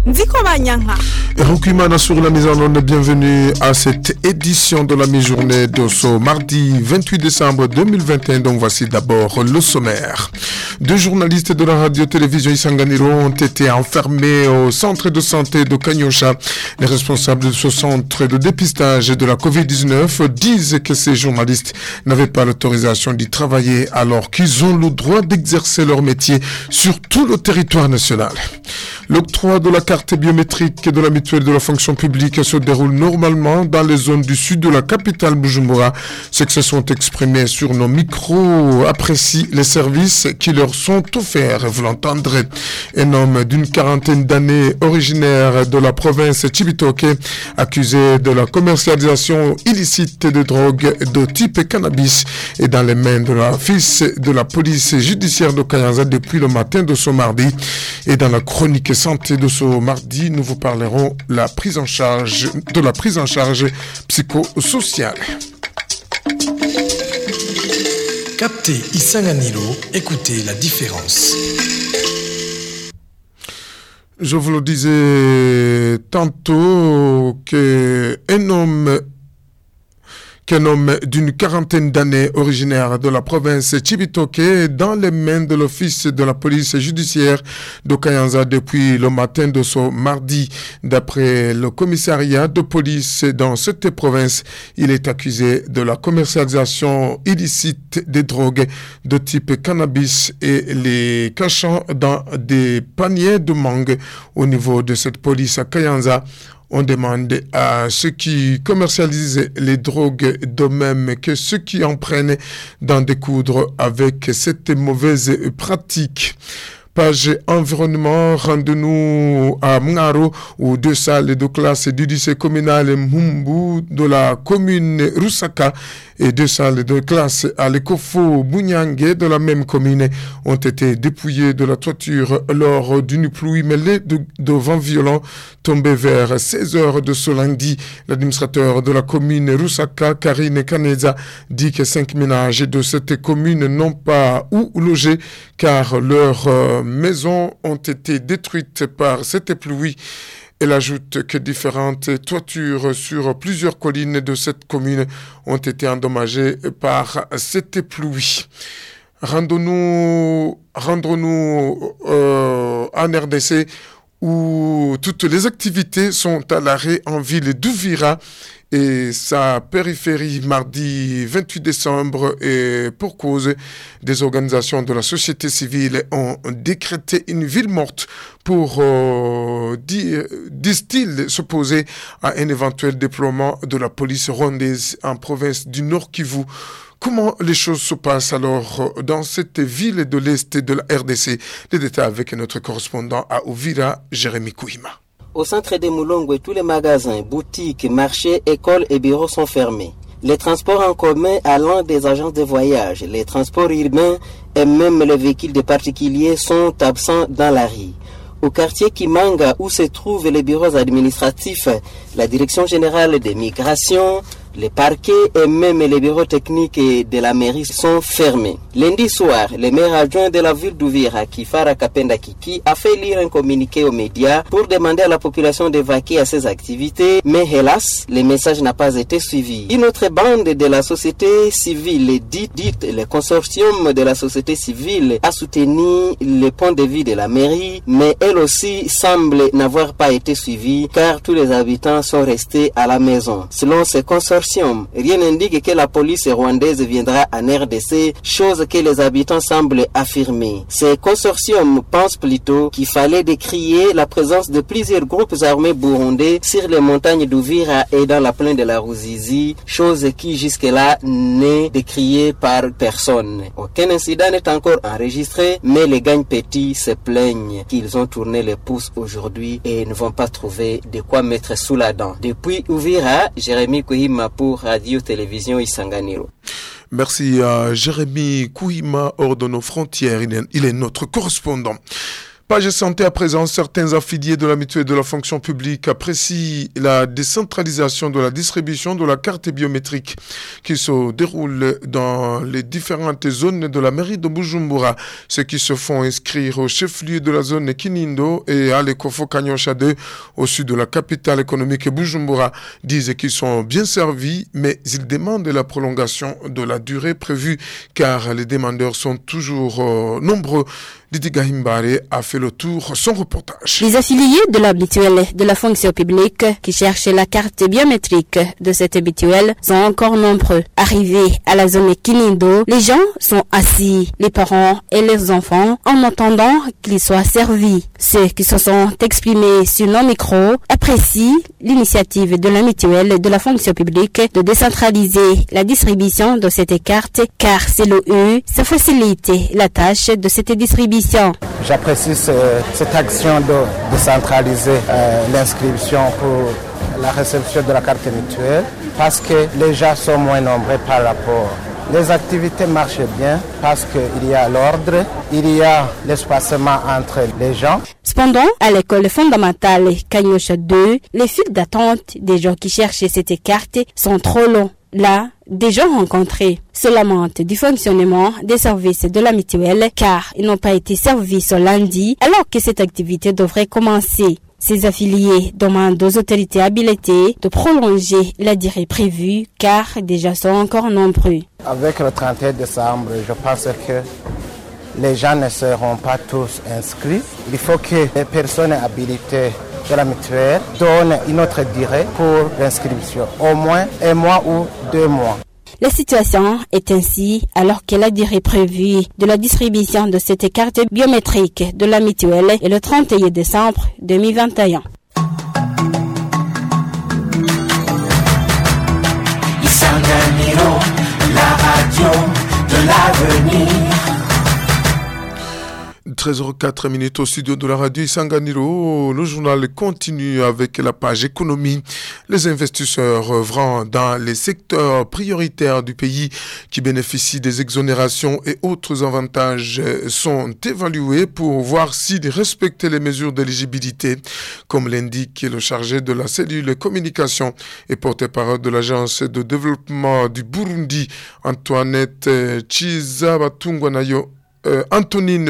Ndiko Banyanha. Rukimana sur la mise en onde, bienvenue à cette édition de la mi-journée de ce mardi 28 décembre 2021. Donc voici d'abord le sommaire. 2 journalistes de la radio-télévision Isanganiro ont été enfermés au centre de santé de Kanyosha. Les responsables de ce centre de dépistage de la Covid-19 disent que ces journalistes n'avaient pas l'autorisation d'y travailler alors qu'ils ont le droit d'exercer leur métier sur tout le territoire national. L'octroi de la carte biométrique de la mutuelle de la fonction publique se déroule normalement dans les zones du sud de la capitale Bujumbura. Ceux qui se sont exprimés sur nos micros apprécient les services qui leur sont offerts. Vous l'entendrez. Un homme d'une quarantaine d'années originaire de la province Chibitoke, accusé de la commercialisation illicite de drogue de type cannabis, est dans les mains de l'office de la police judiciaire de Kayanza depuis le matin de ce mardi. Et dans la chronique santé de ce mardi, nous vous parlerons de la prise en charge psychosociale. Captez Isanganiro, écoutez la différence. Je vous le disais tantôt qu'un homme d'une quarantaine d'années originaire de la province Chibitoke est dans les mains de l'office de la police judiciaire de Kayanza depuis le matin de ce mardi. D'après le commissariat de police dans cette province, il est accusé de la commercialisation illicite des drogues de type cannabis et les cachant dans des paniers de mangue. Au niveau de cette police à Kayanza, on demande à ceux qui commercialisent les drogues de même que ceux qui en prennent d'en découdre avec cette mauvaise pratique. Page environnement, rendez-nous à Mngaro où 2 salles de classe du lycée communal Mumbu de la commune Rusaka et 2 salles de classe à l'Ekofo Bunyange de la même commune ont été dépouillées de la toiture lors d'une pluie mêlée de vents violents tombés vers 16 heures de ce lundi. L'administrateur de la commune Rusaka, Karine Kaneza, dit que 5 ménages de cette commune n'ont pas où loger car leurs maisons ont été détruites par cette pluie. Elle ajoute que différentes toitures sur plusieurs collines de cette commune ont été endommagées par cette pluie. Rendons-nous en RDC où toutes les activités sont à l'arrêt en ville d'Uvira et sa périphérie mardi 28 décembre et pour cause des organisations de la société civile ont décrété une ville morte pour, disent-ils, s'opposer à un éventuel déploiement de la police rwandaise en province du Nord Kivu. Comment les choses se passent alors dans cette ville de l'Est de la RDC? Les détails avec notre correspondant à Uvira, Jérémy Kouhima. Au centre de Moulongwe, tous les magasins, boutiques, marchés, écoles et bureaux sont fermés. Les transports en commun allant des agences de voyage, les transports urbains et même les véhicules de particuliers sont absents dans la rue. Au quartier Kimanga, où se trouvent les bureaux administratifs, la direction générale des migrations, les parquets et même les bureaux techniques de la mairie sont fermés. Lundi soir, le maire adjoint de la ville d'Uvira, Kifara Kapenda Kiki, a fait lire un communiqué aux médias pour demander à la population d'évacuer à ses activités, mais hélas, le message n'a pas été suivi. Une autre bande de la société civile, dite le consortium de la société civile, a soutenu le point de vue de la mairie, mais elle aussi semble n'avoir pas été suivie car tous les habitants sont restés à la maison. Selon ce consortium, rien n'indique que la police rwandaise viendra en RDC, chose que les habitants semblent affirmer. Ce consortium pense plutôt qu'il fallait décrier la présence de plusieurs groupes armés burundais sur les montagnes d'Uvira et dans la plaine de la Ruzizi, chose qui jusque-là n'est décriée par personne. Aucun incident n'est encore enregistré, mais les gangs petits se plaignent qu'ils ont tourné les pouces aujourd'hui et ne vont pas trouver de quoi mettre sous la dent. Depuis Uvira, Jérémy Kouhima pour Radio-Télévision Isanganiro. Merci à Jérémy Kouhima hors de nos frontières. Il est notre correspondant. Page santé à présent, certains affiliés de la mutuelle de la fonction publique apprécient la décentralisation de la distribution de la carte biométrique qui se déroule dans les différentes zones de la mairie de Bujumbura. Ceux qui se font inscrire au chef-lieu de la zone Kinindo et à l'Ekofo Kanyosha 2 au sud de la capitale économique Bujumbura disent qu'ils sont bien servis, mais ils demandent la prolongation de la durée prévue car les demandeurs sont toujours nombreux. Didi Gahimbare a fait le tour, son reportage. Les affiliés de la mutuelle de la fonction publique qui cherchent la carte biométrique de cette mutuelle sont encore nombreux. Arrivés à la zone Kinindo, les gens sont assis, les parents et les enfants, en attendant qu'ils soient servis. Ceux qui se sont exprimés sur nos micros apprécient l'initiative de la mutuelle de la fonction publique de décentraliser la distribution de cette carte car selon eux, ça facilite la tâche de cette distribution. J'apprécie cette action de décentraliser l'inscription pour la réception de la carte mutuelle parce que les gens sont moins nombreux par rapport. Les activités marchent bien parce qu'il y a l'ordre, il y a l'espacement entre les gens. Cependant, à l'école fondamentale Kanyosha 2, les files d'attente des gens qui cherchent cette carte sont trop longs. Là, des gens rencontrés se lamentent du fonctionnement des services de la mutuelle car ils n'ont pas été servis ce lundi alors que cette activité devrait commencer. Ces affiliés demandent aux autorités habilitées de prolonger la durée prévue car des gens sont encore nombreux. Avec le 31 décembre, je pense que les gens ne seront pas tous inscrits. Il faut que les personnes habilitées de la mutuelle donnent une autre durée pour l'inscription, au moins 1 mois ou 2 mois. La situation est ainsi alors que la durée prévue de la distribution de cette carte biométrique de la mutuelle est le 31 décembre 2021. Isanganiro, la radio de l'avenir. 13h04 au studio de la radio Isanganiro. Le journal continue avec la page économie. Les investisseurs œuvrant dans les secteurs prioritaires du pays qui bénéficient des exonérations et autres avantages sont évalués pour voir s'ils respectent les mesures d'éligibilité, comme l'indique le chargé de la cellule communication et porte-parole de l'agence de développement du Burundi, Antoinette Chizabatungwanayo. Antonine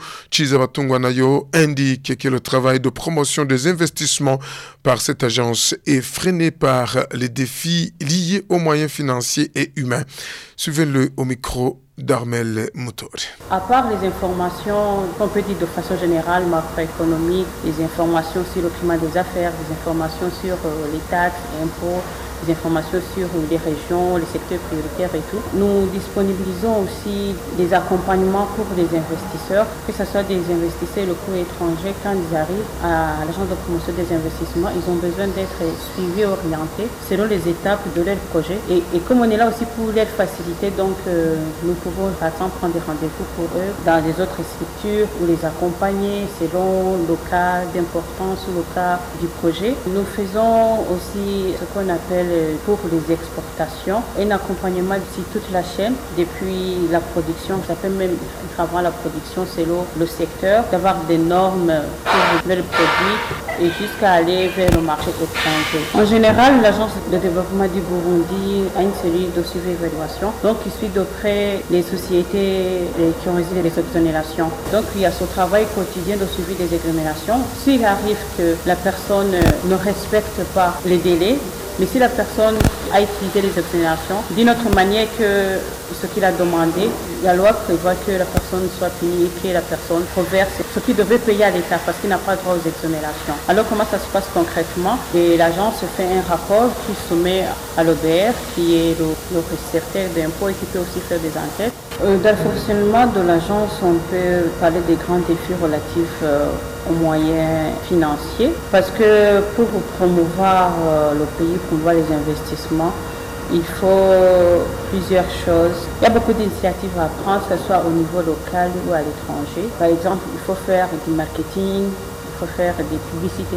Chizabatungwanayo indique que le travail de promotion des investissements par cette agence est freiné par les défis liés aux moyens financiers et humains. Suivez-le au micro d'Armel Moutori. À part les informations qu'on peut dire de façon générale, macroéconomique, des informations sur le climat des affaires, des informations sur les taxes, impôts, des informations sur les régions, les secteurs prioritaires et tout. Nous disponibilisons aussi des accompagnements pour les investisseurs, que ce soit des investisseurs locaux et étrangers. Quand ils arrivent à l'agence de promotion des investissements, ils ont besoin d'être suivis, orientés selon les étapes de leur projet. Et comme on est là aussi pour leur faciliter, donc nous pouvons par exemple prendre des rendez-vous pour eux dans les autres structures ou les accompagner selon le cas d'importance ou le cas du projet. Nous faisons aussi ce qu'on appelle pour les exportations, un accompagnement sur toute la chaîne, depuis la production, ça peut même avant la production selon le secteur, d'avoir des normes pour les produits et jusqu'à aller vers le marché étranger. En général, l'agence de développement du Burundi a une cellule de suivi et évaluation, donc il suit de près les sociétés qui ont réalisé les exonérations. Donc il y a ce travail quotidien de suivi des exonérations. S'il arrive que la personne ne respecte pas les délais, mais si la personne a utilisé les exonérations d'une autre manière que ce qu'il a demandé, la loi prévoit que la personne soit punie et que la personne reverse ce qu'il devait payer à l'État parce qu'il n'a pas droit aux exonérations. Alors comment ça se passe concrètement? Et l'agence fait un rapport qui soumet à l'OBR, qui est le réceptaire d'impôts et qui peut aussi faire des enquêtes. Dans le fonctionnement de l'agence, on peut parler des grands défis relatifs aux moyens financiers parce que pour promouvoir le pays, promouvoir les investissements, il faut plusieurs choses. Il y a beaucoup d'initiatives à prendre, que ce soit au niveau local ou à l'étranger. Par exemple, il faut faire du marketing, il faut faire des publicités,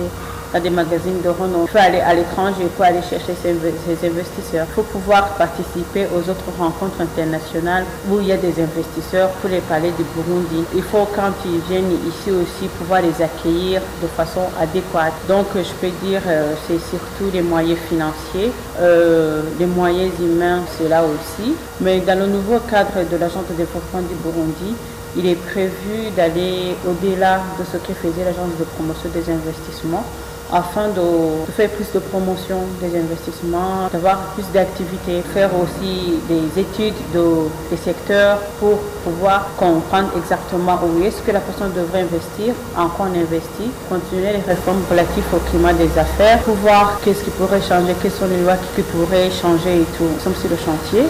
dans des magazines de renom. Il faut aller à l'étranger, il faut aller chercher ces investisseurs. Il faut pouvoir participer aux autres rencontres internationales où il y a des investisseurs pour les palais du Burundi. Il faut, quand ils viennent ici aussi, pouvoir les accueillir de façon adéquate. Donc, je peux dire, c'est surtout les moyens financiers, les moyens humains, c'est là aussi. Mais dans le nouveau cadre de l'Agence de développement du Burundi, il est prévu d'aller au-delà de ce que faisait l'Agence de promotion des investissements afin de faire plus de promotion des investissements, d'avoir plus d'activités, faire aussi des études des secteurs pour pouvoir comprendre exactement où est-ce que la personne devrait investir, en quoi on investit, continuer les réformes relatives au climat des affaires, pour voir qu'est-ce qui pourrait changer, quelles sont les lois qui pourraient changer et tout. Nous sommes sur le chantier.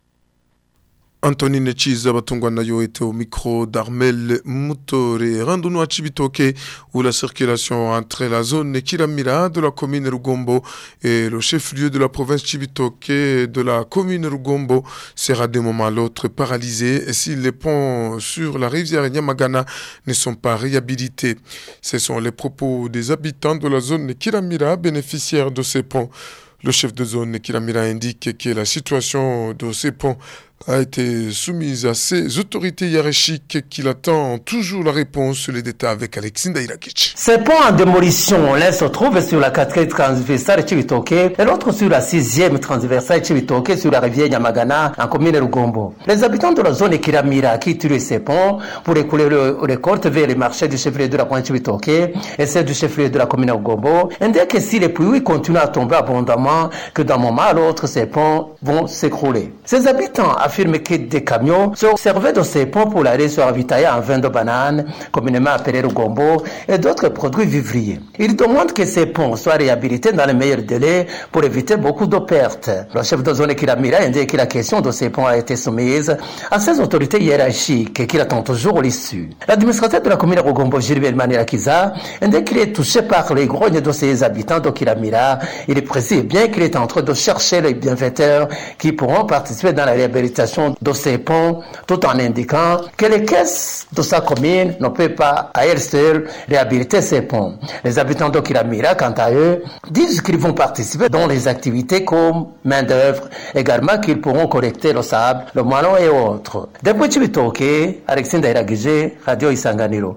Antonine Chiza Batungwa nayo était au micro d'Armel Moutore. Rendons-nous à Chibitoke où la circulation entre la zone Kiramira de la commune Rugombo et le chef-lieu de la province Chibitoke de la commune Rugombo sera d'un moment à l'autre paralysée si les ponts sur la rivière Nyamagana ne sont pas réhabilités. Ce sont les propos des habitants de la zone Kiramira bénéficiaires de ces ponts. Le chef de zone Kiramira indique que la situation de ces ponts a été soumise à ses autorités hiérarchiques qu'il attend toujours la réponse sur les détails avec Alexis Ndairakic. Ces ponts en démolition, l'un se trouve sur la 4e transversale Chibitoke et l'autre sur la 6e transversale Chibitoke sur la rivière Nyamagana en commune Rugombo. Les habitants de la zone Kiramira qui tuent ces ponts pour écouler le récolte vers les marchés du chef-lieu de la province Chibitoke et celle du chef-lieu de la commune Rugombo indiquent que si les pluies continuent à tomber abondamment, que d'un moment à l'autre ces ponts vont s'écrouler. Ces habitants affirme que des camions se servaient de ces ponts pour aller se ravitailler en vin de banane, communément appelé Rugombo, et d'autres produits vivriers. Ils demandent que ces ponts soient réhabilités dans les meilleurs délais pour éviter beaucoup de pertes. Le chef de zone Kiramira indique que la question de ces ponts a été soumise à ses autorités hiérarchiques et qu'il attend toujours l'issue. L'administrateur de la commune Rugombo, Gilbert Manirakiza, indique qu'il est touché par les grognes de ses habitants de Kiramira. Il précise bien qu'il est en train de chercher les bienfaiteurs qui pourront participer dans la réhabilitation de ces ponts, tout en indiquant que les caisses de sa commune ne peuvent pas à elles seules réhabiliter ces ponts. Les habitants de Kiramira, quant à eux, disent qu'ils vont participer dans les activités comme main d'œuvre, également qu'ils pourront collecter le sable, le moellon et autres. Depuis Chibitoke, Alexis Ndairagije, Radio Isanganiro.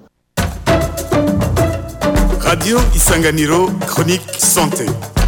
Radio Isanganiro, chronique santé.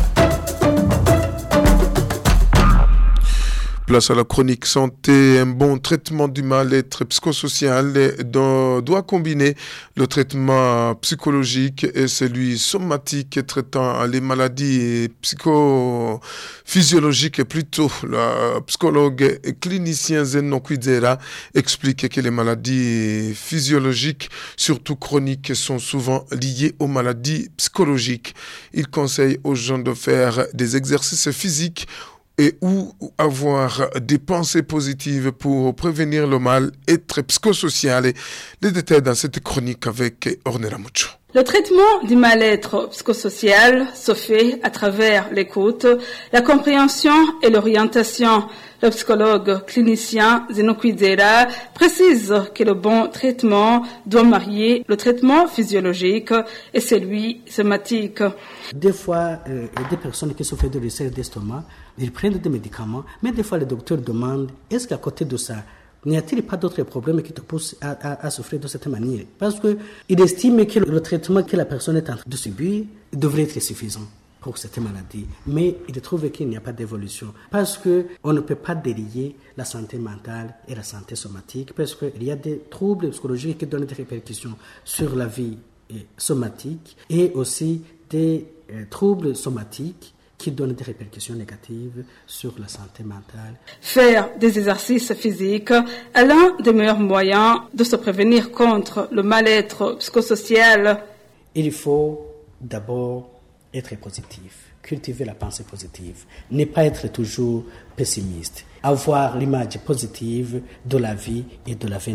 Place à la chronique santé. Un bon traitement du mal-être psychosocial doit combiner le traitement psychologique et celui somatique traitant les maladies psychophysiologiques. Plutôt, le psychologue et clinicien Zeno Kwizera explique que les maladies physiologiques, surtout chroniques, sont souvent liées aux maladies psychologiques. Il conseille aux gens de faire des exercices physiques et ou avoir des pensées positives pour prévenir le mal-être psychosocial. Les détails dans cette chronique avec Ornella Mucho. Le traitement du mal-être psychosocial se fait à travers l'écoute, la compréhension et l'orientation. Le psychologue clinicien Zeno Kwizera précise que le bon traitement doit marier le traitement physiologique et celui somatique. Des fois, des personnes qui souffrent de ulcère d'estomac, ils prennent des médicaments, mais des fois le docteur demande, est-ce qu'à côté de ça, n'y a-t-il pas d'autres problèmes qui te poussent à souffrir de cette manière? Parce qu'il estime que le traitement que la personne est en train de subir devrait être suffisant pour cette maladie. Mais il trouve qu'il n'y a pas d'évolution. Parce qu'on ne peut pas délier la santé mentale et la santé somatique, parce qu'il y a des troubles psychologiques qui donnent des répercussions sur la vie somatique et aussi des troubles somatiques qui donnent des répercussions négatives sur la santé mentale. Faire des exercices physiques est l'un des meilleurs moyens de se prévenir contre le mal-être psychosocial. Il faut d'abord être positif, cultiver la pensée positive, ne pas être toujours pessimiste, avoir l'image positive de la vie et de l'avenir.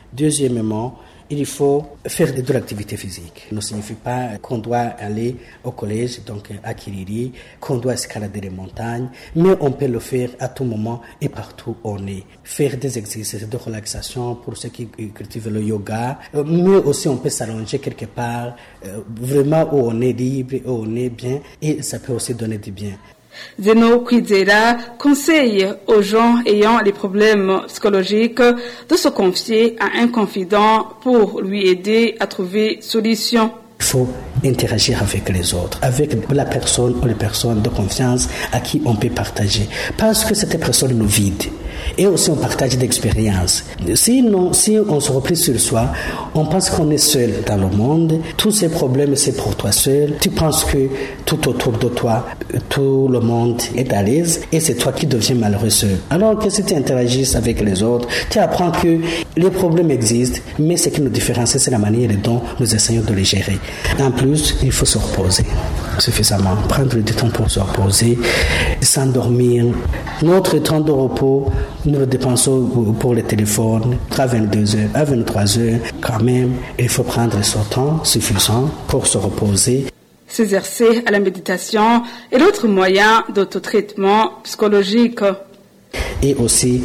Deuxièmement, il faut faire de l'activité physique. Ça ne signifie pas qu'on doit aller au collège, donc à Kiriri, qu'on doit escalader les montagnes, mais on peut le faire à tout moment et partout où on est. Faire des exercices de relaxation pour ceux qui cultivent le yoga, mais aussi on peut s'allonger quelque part, vraiment où on est libre, où on est bien, et ça peut aussi donner du bien. Zeno Kwizera conseille aux gens ayant des problèmes psychologiques de se confier à un confident pour lui aider à trouver solution. Il faut interagir avec les autres, avec la personne ou les personnes de confiance à qui on peut partager. Parce que cette personne nous vide. Et aussi on partage d'expériences. Sinon, si on se replie sur soi, on pense qu'on est seul dans le monde. Tous ces problèmes, c'est pour toi seul. Tu penses que tout autour de toi, tout le monde est à l'aise et c'est toi qui deviens malheureux seul. Alors que si tu interagis avec les autres, tu apprends que les problèmes existent, mais ce qui nous différencie, c'est la manière dont nous essayons de les gérer. En plus, il faut se reposer suffisamment, prendre du temps pour se reposer, s'endormir. Notre temps de repos, nous le dépensons pour le téléphone à 22h, à 23h. Quand même, il faut prendre son temps suffisant pour se reposer. S'exercer à la méditation est l'autre moyen d'autotraitement psychologique. Et aussi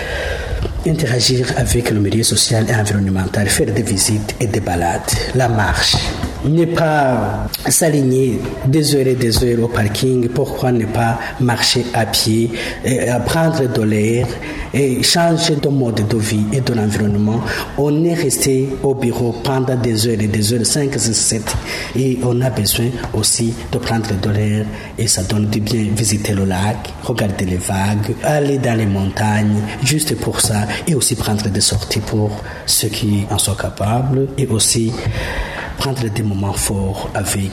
interagir avec le milieu social et environnemental, faire des visites et des balades, la marche. Ne pas s'aligner des heures au parking. Pourquoi ne pas marcher à pied, prendre de l'air et changer de mode de vie et de l'environnement. On est resté au bureau pendant des heures et des heures, 5, 6, 7. Et on a besoin aussi de prendre de l'air et ça donne du bien. Visiter le lac, regarder les vagues, aller dans les montagnes, juste pour ça. Et aussi prendre des sorties pour ceux qui en sont capables. Et aussi prendre des moments forts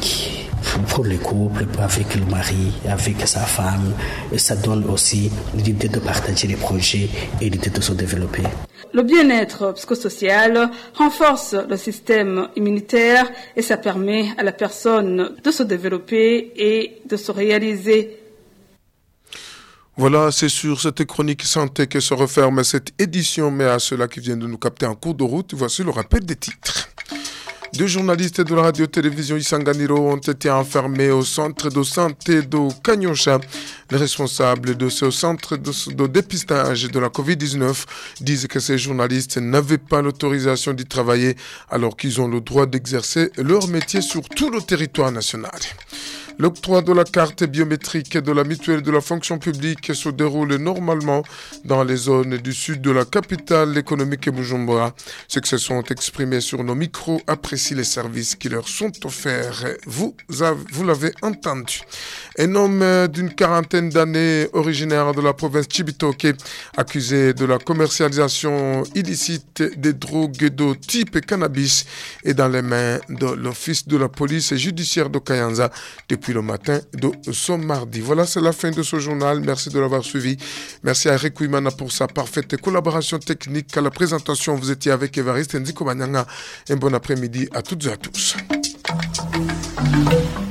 pour le couple, avec le mari, avec sa femme. Et ça donne aussi l'idée de partager les projets et l'idée de se développer. Le bien-être psychosocial renforce le système immunitaire et ça permet à la personne de se développer et de se réaliser. Voilà, c'est sur cette chronique santé que se referme cette édition, mais à ceux-là qui viennent de nous capter en cours de route, voici le rappel des titres. 2 journalistes de la radio-télévision Isanganiro ont été enfermés au centre de santé de Kanyosha. Les responsables de ce centre de dépistage de la Covid-19 disent que ces journalistes n'avaient pas l'autorisation d'y travailler alors qu'ils ont le droit d'exercer leur métier sur tout le territoire national. L'octroi de la carte biométrique de la mutuelle de la fonction publique se déroule normalement dans les zones du sud de la capitale économique Bujumbura. Ceux qui se sont exprimés sur nos micros apprécient les services qui leur sont offerts. Vous l'avez entendu. Un homme d'une quarantaine d'années, originaire de la province Chibitoke, accusé de la commercialisation illicite des drogues de type cannabis, est dans les mains de l'office de la police judiciaire de Kayanza depuis le matin de ce mardi. Voilà, c'est la fin de ce journal. Merci de l'avoir suivi. Merci à Eric Ouimana pour sa parfaite collaboration technique. À la présentation, vous étiez avec Évariste Ndiko Banyanga. Un bon après-midi à toutes et à tous.